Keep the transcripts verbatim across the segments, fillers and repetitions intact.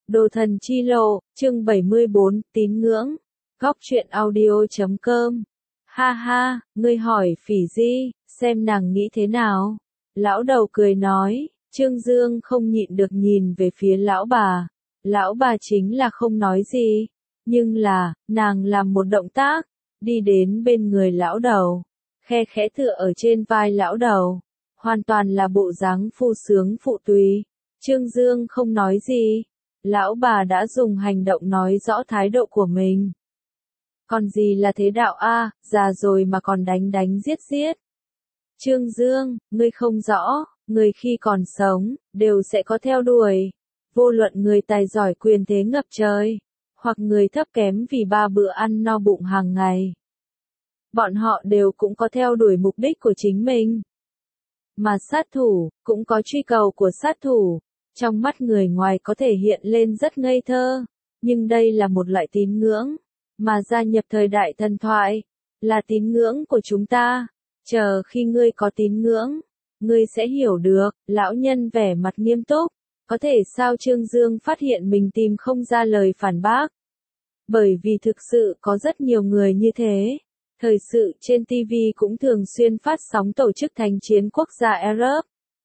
Đồ thần chi lộ, chương bảy mươi bốn, tín ngưỡng. Góc truyện audio chấm com. Ha ha, ngươi hỏi Phỉ Di, xem nàng nghĩ thế nào? Lão đầu cười nói, Trương Dương không nhịn được nhìn về phía lão bà. Lão bà chính là không nói gì, nhưng là, nàng làm một động tác, đi đến bên người lão đầu, khe khẽ tựa ở trên vai lão đầu, hoàn toàn là bộ dáng phu sướng phụ tùy. Trương Dương không nói gì, lão bà đã dùng hành động nói rõ thái độ của mình. Còn gì là thế đạo a, già rồi mà còn đánh đánh giết giết. Trương Dương, ngươi không rõ, người khi còn sống, đều sẽ có theo đuổi. Vô luận người tài giỏi quyền thế ngập trời, hoặc người thấp kém vì ba bữa ăn no bụng hàng ngày. Bọn họ đều cũng có theo đuổi mục đích của chính mình. Mà sát thủ, cũng có truy cầu của sát thủ. Trong mắt người ngoài có thể hiện lên rất ngây thơ, nhưng đây là một loại tín ngưỡng, mà gia nhập thời đại thần thoại, là tín ngưỡng của chúng ta. Chờ khi ngươi có tín ngưỡng, ngươi sẽ hiểu được. Lão nhân vẻ mặt nghiêm túc, có thể sao Trương Dương phát hiện mình tìm không ra lời phản bác. Bởi vì thực sự có rất nhiều người như thế. Thời sự trên ti vi cũng thường xuyên phát sóng tổ chức thành chiến quốc gia Arab.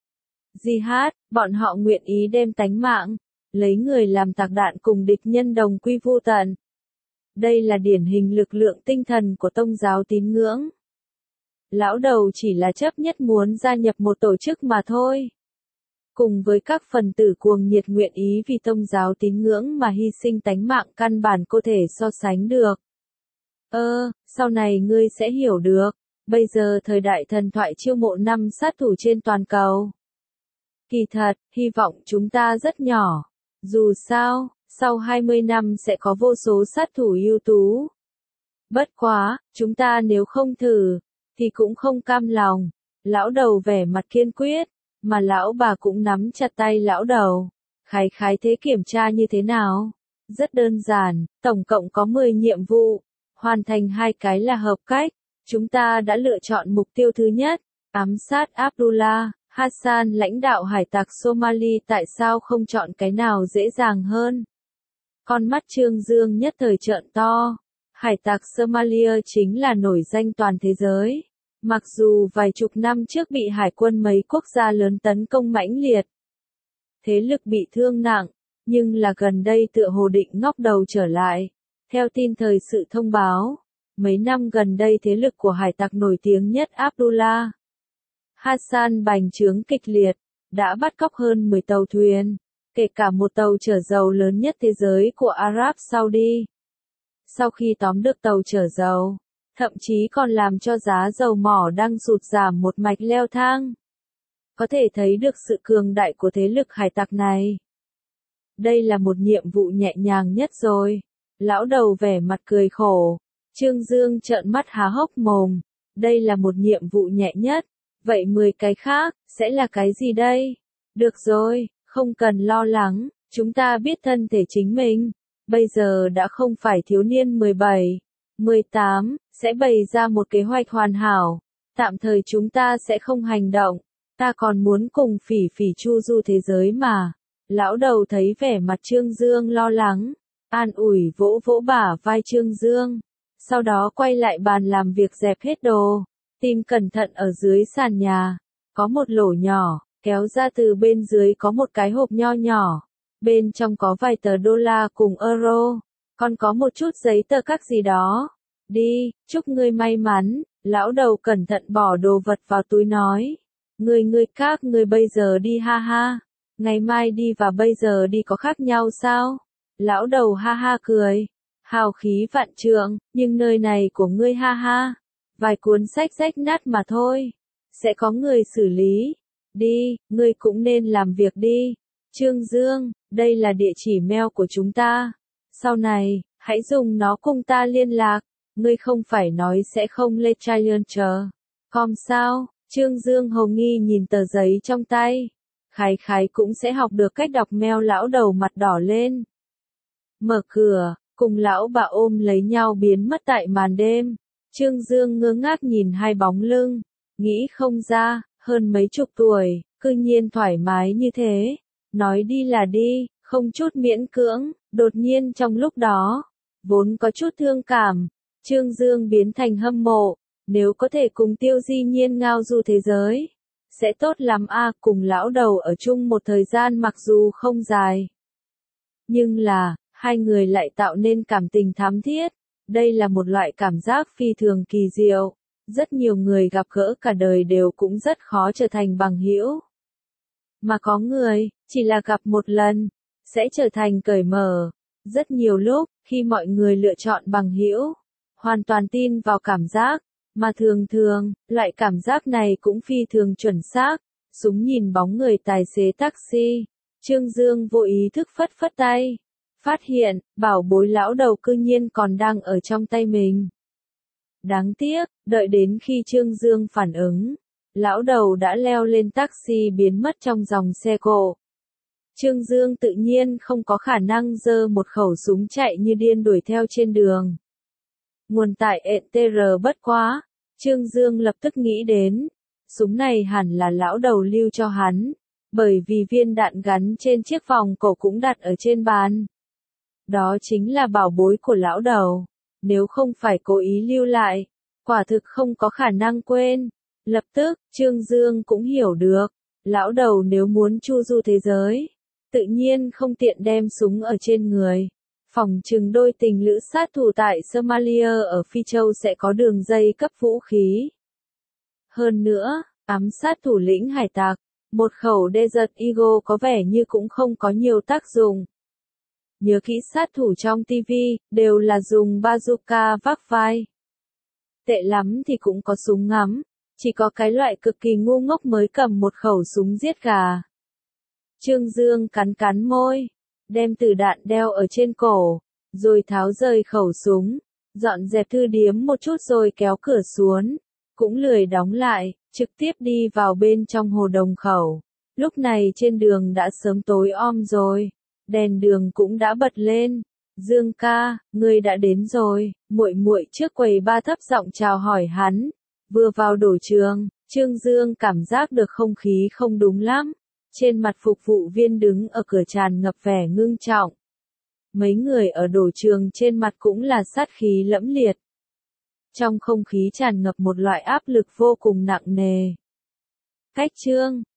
Jihad, bọn họ nguyện ý đem tánh mạng, lấy người làm tạc đạn cùng địch nhân đồng quy vu tận. Đây là điển hình lực lượng tinh thần của tông giáo tín ngưỡng. Lão đầu chỉ là chấp nhất muốn gia nhập một tổ chức mà thôi. Cùng với các phần tử cuồng nhiệt nguyện ý vì tông giáo tín ngưỡng mà hy sinh tánh mạng căn bản có thể so sánh được. Ơ, sau này ngươi sẽ hiểu được, bây giờ thời đại thần thoại chiêu mộ năm sát thủ trên toàn cầu. Kỳ thật, hy vọng chúng ta rất nhỏ. Dù sao, sau hai mươi năm sẽ có vô số sát thủ ưu tú. Bất quá, chúng ta nếu không thử, thì cũng không cam lòng. Lão đầu vẻ mặt kiên quyết, mà lão bà cũng nắm chặt tay lão đầu. Khái khái thế kiểm tra như thế nào? Rất đơn giản, tổng cộng có mười nhiệm vụ. Hoàn thành hai cái là hợp cách. Chúng ta đã lựa chọn mục tiêu thứ nhất, ám sát Abdullah Hassan lãnh đạo hải tặc Somali, tại sao không chọn cái nào dễ dàng hơn? Con mắt Trương Dương nhất thời trợn to. Hải tặc Somalia chính là nổi danh toàn thế giới. Mặc dù vài chục năm trước bị hải quân mấy quốc gia lớn tấn công mãnh liệt, thế lực bị thương nặng, nhưng là gần đây tựa hồ định ngóc đầu trở lại. Theo tin thời sự thông báo, mấy năm gần đây thế lực của hải tặc nổi tiếng nhất Abdullah Hassan bành trướng kịch liệt, đã bắt cóc hơn mười tàu thuyền, kể cả một tàu chở dầu lớn nhất thế giới của Arab Saudi. Sau khi tóm được tàu chở dầu, thậm chí còn làm cho giá dầu mỏ đang sụt giảm một mạch leo thang. Có thể thấy được sự cường đại của thế lực hải tặc này. Đây là một nhiệm vụ nhẹ nhàng nhất rồi. Lão đầu vẻ mặt cười khổ. Trương Dương trợn mắt há hốc mồm. Đây là một nhiệm vụ nhẹ nhất. Vậy mười cái khác, sẽ là cái gì đây? Được rồi, không cần lo lắng, chúng ta biết thân thể chính mình. Bây giờ đã không phải thiếu niên mười bảy, mười tám, sẽ bày ra một kế hoạch hoàn hảo. Tạm thời chúng ta sẽ không hành động. Ta còn muốn cùng Phỉ Phỉ chu du thế giới mà. Lão đầu thấy vẻ mặt Trương Dương lo lắng, an ủi vỗ vỗ bả vai Trương Dương. Sau đó quay lại bàn làm việc dẹp hết đồ. Tìm cẩn thận ở dưới sàn nhà, có một lỗ nhỏ, kéo ra từ bên dưới có một cái hộp nho nhỏ. Bên trong có vài tờ đô la cùng euro, còn có một chút giấy tờ các gì đó. Đi, chúc ngươi may mắn. Lão đầu cẩn thận bỏ đồ vật vào túi nói. Ngươi ngươi các ngươi bây giờ đi ha ha. Ngày mai đi và bây giờ đi có khác nhau sao? Lão đầu ha ha cười. Hào khí vạn trượng, nhưng nơi này của ngươi ha ha. Vài cuốn sách rách nát mà thôi. Sẽ có người xử lý. Đi, ngươi cũng nên làm việc đi. Trương Dương, đây là địa chỉ mail của chúng ta. Sau này, hãy dùng nó cùng ta liên lạc. Ngươi không phải nói sẽ không lên Challenger com sao? Trương Dương hầu nghi nhìn tờ giấy trong tay. Khái khái cũng sẽ học được cách đọc mail. Lão đầu mặt đỏ lên. Mở cửa, cùng lão bà ôm lấy nhau biến mất tại màn đêm. Trương Dương ngơ ngác nhìn hai bóng lưng, nghĩ không ra, hơn mấy chục tuổi, cư nhiên thoải mái như thế. Nói đi là đi, không chút miễn cưỡng, đột nhiên trong lúc đó, vốn có chút thương cảm, Trương Dương biến thành hâm mộ, nếu có thể cùng Tiêu Di Nhiên ngao du thế giới, sẽ tốt lắm a, cùng lão đầu ở chung một thời gian mặc dù không dài. Nhưng là, hai người lại tạo nên cảm tình thắm thiết, đây là một loại cảm giác phi thường kỳ diệu, rất nhiều người gặp gỡ cả đời đều cũng rất khó trở thành bằng hữu. Mà có người, chỉ là gặp một lần, sẽ trở thành cởi mở. Rất nhiều lúc, khi mọi người lựa chọn bằng hữu, hoàn toàn tin vào cảm giác, mà thường thường, loại cảm giác này cũng phi thường chuẩn xác. Súng nhìn bóng người tài xế taxi, Trương Dương vô ý thức phất phất tay, phát hiện, bảo bối lão đầu cư nhiên còn đang ở trong tay mình. Đáng tiếc, đợi đến khi Trương Dương phản ứng, lão đầu đã leo lên taxi biến mất trong dòng xe cộ. Trương Dương tự nhiên không có khả năng giơ một khẩu súng chạy như điên đuổi theo trên đường. Nguồn tại e tê rờ bất quá, Trương Dương lập tức nghĩ đến, súng này hẳn là lão đầu lưu cho hắn, bởi vì viên đạn gắn trên chiếc vòng cổ cũng đặt ở trên bàn. Đó chính là bảo bối của lão đầu, nếu không phải cố ý lưu lại, quả thực không có khả năng quên. Lập tức, Trương Dương cũng hiểu được, lão đầu nếu muốn chu du thế giới, tự nhiên không tiện đem súng ở trên người. Phỏng chừng đôi tình lữ sát thủ tại Somalia ở Phi Châu sẽ có đường dây cấp vũ khí. Hơn nữa, ám sát thủ lĩnh hải tặc, một khẩu Desert Eagle có vẻ như cũng không có nhiều tác dụng. Nhớ kỹ sát thủ trong ti vi, đều là dùng bazooka vác vai. Tệ lắm thì cũng có súng ngắm, chỉ có cái loại cực kỳ ngu ngốc mới cầm một khẩu súng giết gà. Trương Dương cắn cắn môi, đem tử đạn đeo ở trên cổ, rồi tháo rời khẩu súng, dọn dẹp thư điếm một chút rồi kéo cửa xuống, cũng lười đóng lại, trực tiếp đi vào bên trong hồ đồng khẩu. Lúc này trên đường đã sớm tối om rồi, đèn đường cũng đã bật lên. Dương ca, ngươi đã đến rồi, muội muội trước quầy ba thấp giọng chào hỏi hắn. Vừa vào đổ trường, Trương Dương cảm giác được không khí không đúng lắm. Trên mặt phục vụ viên đứng ở cửa tràn ngập vẻ ngưng trọng. Mấy người ở đổ trường trên mặt cũng là sát khí lẫm liệt. Trong không khí tràn ngập một loại áp lực vô cùng nặng nề. Cách Trương